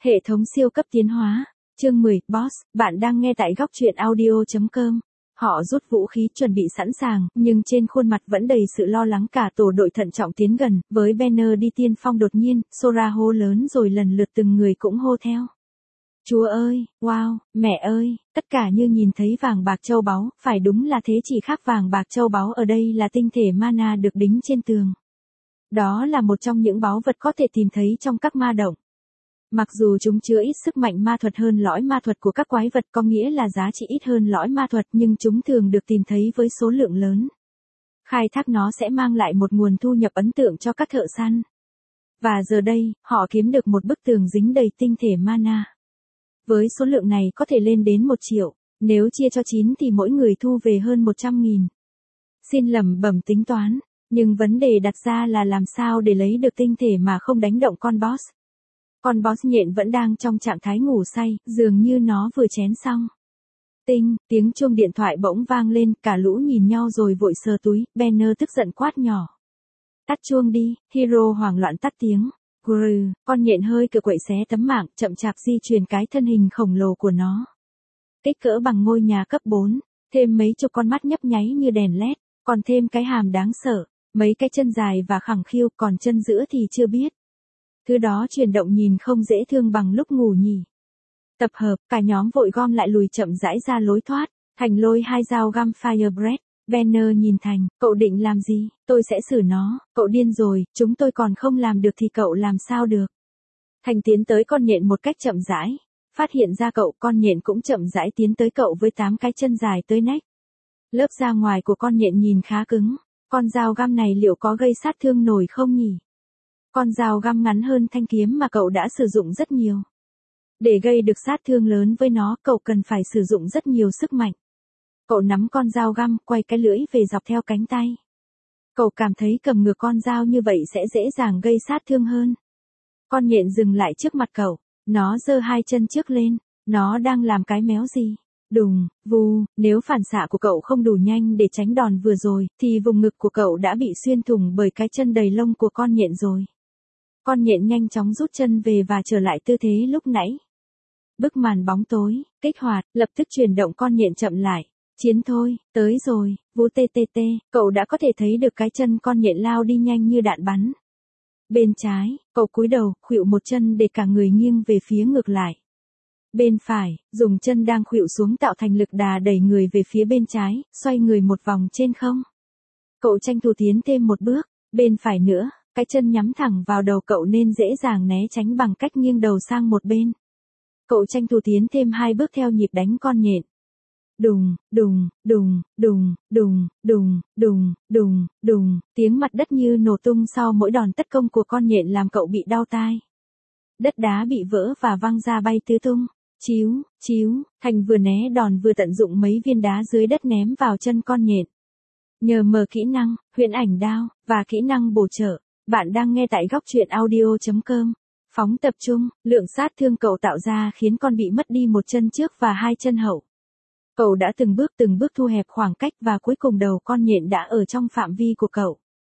Hệ thống siêu cấp tiến hóa. Chương 10, Boss, bạn đang nghe tại góc truyện audio.com. Họ rút vũ khí chuẩn bị sẵn sàng, nhưng trên khuôn mặt vẫn đầy sự lo lắng. Cả tổ đội thận trọng tiến gần, với Banner đi tiên phong. Đột nhiên, Sora hô lớn rồi lần lượt từng người cũng hô theo. Chúa ơi, wow, mẹ ơi, tất cả như nhìn thấy vàng bạc châu báu, phải đúng là thế, chỉ khác vàng bạc châu báu ở đây là tinh thể mana được đính trên tường. Đó là một trong những báu vật có thể tìm thấy trong các ma động. Mặc dù chúng chứa ít sức mạnh ma thuật hơn lõi ma thuật của các quái vật, có nghĩa là giá trị ít hơn lõi ma thuật, nhưng chúng thường được tìm thấy với số lượng lớn. Khai thác nó sẽ mang lại một nguồn thu nhập ấn tượng cho các thợ săn. Và giờ đây, họ kiếm được một bức tường dính đầy tinh thể mana. Với số lượng này có thể lên đến 1 triệu, nếu chia cho 9 thì mỗi người thu về hơn 100.000. Xin lẩm bẩm tính toán, nhưng vấn đề đặt ra là làm sao để lấy được tinh thể mà không đánh động con boss. Con boss nhện vẫn đang trong trạng thái ngủ say, dường như nó vừa chén xong. Tinh, tiếng chuông điện thoại bỗng vang lên, cả lũ nhìn nhau rồi vội sờ túi. Banner tức giận quát nhỏ. Tắt chuông đi. Hero hoảng loạn tắt tiếng. Grừ, con nhện hơi cựa quậy xé tấm mạng, chậm chạp di chuyển cái thân hình khổng lồ của nó. Kích cỡ bằng ngôi nhà cấp 4, thêm mấy chục con mắt nhấp nháy như đèn led, còn thêm cái hàm đáng sợ, mấy cái chân dài và khẳng khiu, còn chân giữa thì chưa biết. Thứ đó chuyển động nhìn không dễ thương bằng lúc ngủ nhỉ. Tập hợp, cả nhóm vội gom lại lùi chậm rãi ra lối thoát. Thành lôi 2 dao găm Firebread. Banner nhìn Thành, cậu định làm gì? Tôi sẽ xử nó. Cậu điên rồi, chúng tôi còn không làm được thì cậu làm sao được? Thành tiến tới con nhện một cách chậm rãi. Phát hiện ra cậu, con nhện cũng chậm rãi tiến tới cậu với 8 cái chân dài tới nách. Lớp da ngoài của con nhện nhìn khá cứng. Con dao găm này liệu có gây sát thương nổi không nhỉ? Con dao găm ngắn hơn thanh kiếm mà cậu đã sử dụng rất nhiều. Để gây được sát thương lớn với nó, cậu cần phải sử dụng rất nhiều sức mạnh. Cậu nắm con dao găm, quay cái lưỡi về dọc theo cánh tay. Cậu cảm thấy cầm ngược con dao như vậy sẽ dễ dàng gây sát thương hơn. Con nhện dừng lại trước mặt cậu. Nó giơ 2 chân trước lên. Nó đang làm cái méo gì? Đùng, vù, nếu phản xạ của cậu không đủ nhanh để tránh đòn vừa rồi, thì vùng ngực của cậu đã bị xuyên thủng bởi cái chân đầy lông của con nhện rồi. Con nhện nhanh chóng rút chân về và trở lại tư thế lúc nãy. Bức màn bóng tối, kích hoạt, lập tức chuyển động con nhện chậm lại. Chiến thôi, tới rồi, vú TTT, cậu đã có thể thấy được cái chân con nhện lao đi nhanh như đạn bắn. Bên trái, cậu cúi đầu, khuỵu một chân để cả người nghiêng về phía ngược lại. Bên phải, dùng chân đang khuỵu xuống tạo thành lực đà đẩy người về phía bên trái, xoay người một vòng trên không. Cậu tranh thủ tiến thêm một bước, bên phải nữa, cái chân nhắm thẳng vào đầu cậu nên dễ dàng né tránh bằng cách nghiêng đầu sang một bên. Cậu tranh thủ tiến thêm 2 bước theo nhịp đánh con nhện. Đùng, đùng, đùng, đùng, đùng, đùng, đùng, đùng, đùng, tiếng mặt đất như nổ tung sau mỗi đòn tấn công của con nhện làm cậu bị đau tai. Đất đá bị vỡ và văng ra bay tứ tung. Chíu, chíu, Thành vừa né đòn vừa tận dụng mấy viên đá dưới đất ném vào chân con nhện. Nhờ mở kỹ năng, huyễn ảnh đao, và kỹ năng bổ trợ, bạn đang nghe tại góc truyện audio.com. Phóng tập trung, lượng sát thương cậu tạo ra khiến con bị mất đi 1 chân trước và 2 chân hậu. Cậu đã từng bước thu hẹp khoảng cách và cuối cùng đầu con nhện đã ở trong phạm vi của cậu.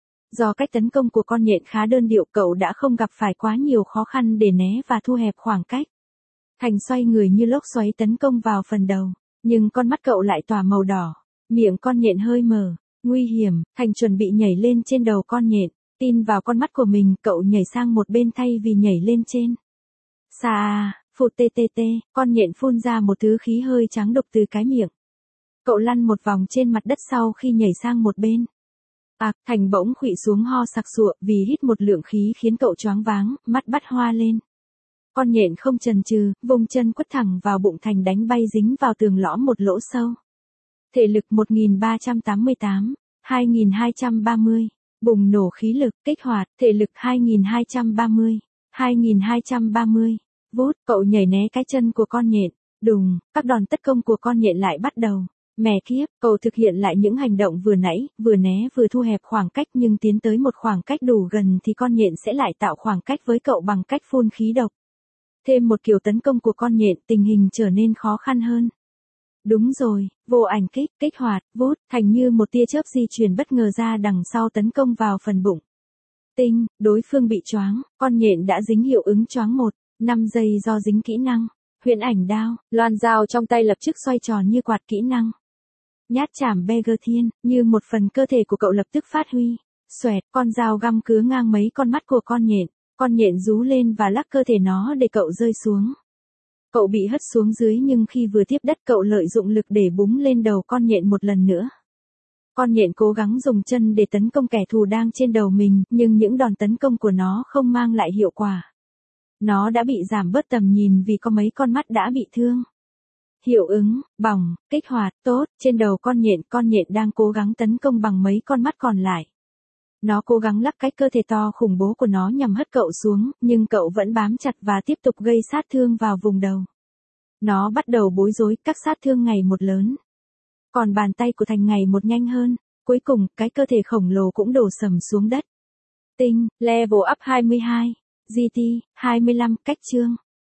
Do cách tấn công của con nhện khá đơn điệu, cậu đã không gặp phải quá nhiều khó khăn để né và thu hẹp khoảng cách. Thành xoay người như lốc xoáy tấn công vào phần đầu, nhưng con mắt cậu lại tỏa màu đỏ, miệng con nhện hơi mở, nguy hiểm. Thành chuẩn bị nhảy lên trên đầu con nhện, tin vào con mắt của mình, cậu nhảy sang một bên thay vì nhảy lên trên. Xa, phụt TTT, con nhện phun ra một thứ khí hơi trắng độc từ cái miệng. Cậu lăn một vòng trên mặt đất sau khi nhảy sang một bên. Thành bỗng khuỵu xuống ho sặc sụa vì hít một lượng khí khiến cậu choáng váng, mắt bắt hoa lên. Con nhện không chần chừ, vùng chân quất thẳng vào bụng Thành đánh bay dính vào tường lõm một lỗ sâu. Thể lực 1388, 2230, bùng nổ khí lực, kích hoạt, thể lực 2230, 2230, vút, cậu nhảy né cái chân của con nhện, đùng, các đòn tấn công của con nhện lại bắt đầu. Mẹ kiếp, cậu thực hiện lại những hành động vừa nãy, vừa né vừa thu hẹp khoảng cách, nhưng tiến tới một khoảng cách đủ gần thì con nhện sẽ lại tạo khoảng cách với cậu bằng cách phun khí độc. Thêm một kiểu tấn công của con nhện, tình hình trở nên khó khăn hơn. Đúng rồi, vô ảnh kích hoạt, vút, Thành như một tia chớp di chuyển bất ngờ ra đằng sau tấn công vào phần bụng. Tinh, đối phương bị choáng, con nhện đã dính hiệu ứng choáng 1, 5 giây do dính kỹ năng. Huyễn ảnh đao, loan dao trong tay lập tức xoay tròn như quạt kỹ năng. Nhát chảm Beggar Thiên, như một phần cơ thể của cậu lập tức phát huy. Xoẹt, con dao găm cứa ngang mấy con mắt của con nhện rú lên và lắc cơ thể nó để cậu rơi xuống. Cậu bị hất xuống dưới nhưng khi vừa tiếp đất cậu lợi dụng lực để búng lên đầu con nhện một lần nữa. Con nhện cố gắng dùng chân để tấn công kẻ thù đang trên đầu mình, nhưng những đòn tấn công của nó không mang lại hiệu quả. Nó đã bị giảm bớt tầm nhìn vì có mấy con mắt đã bị thương. Hiệu ứng, bỏng, kích hoạt, tốt, trên đầu con nhện đang cố gắng tấn công bằng mấy con mắt còn lại. Nó cố gắng lắc cái cơ thể to khủng bố của nó nhằm hất cậu xuống, nhưng cậu vẫn bám chặt và tiếp tục gây sát thương vào vùng đầu. Nó bắt đầu bối rối, các sát thương ngày một lớn. Còn bàn tay của Thành ngày một nhanh hơn. Cuối cùng, cái cơ thể khổng lồ cũng đổ sầm xuống đất. Tinh, level up 22. GT, 25, cách chương.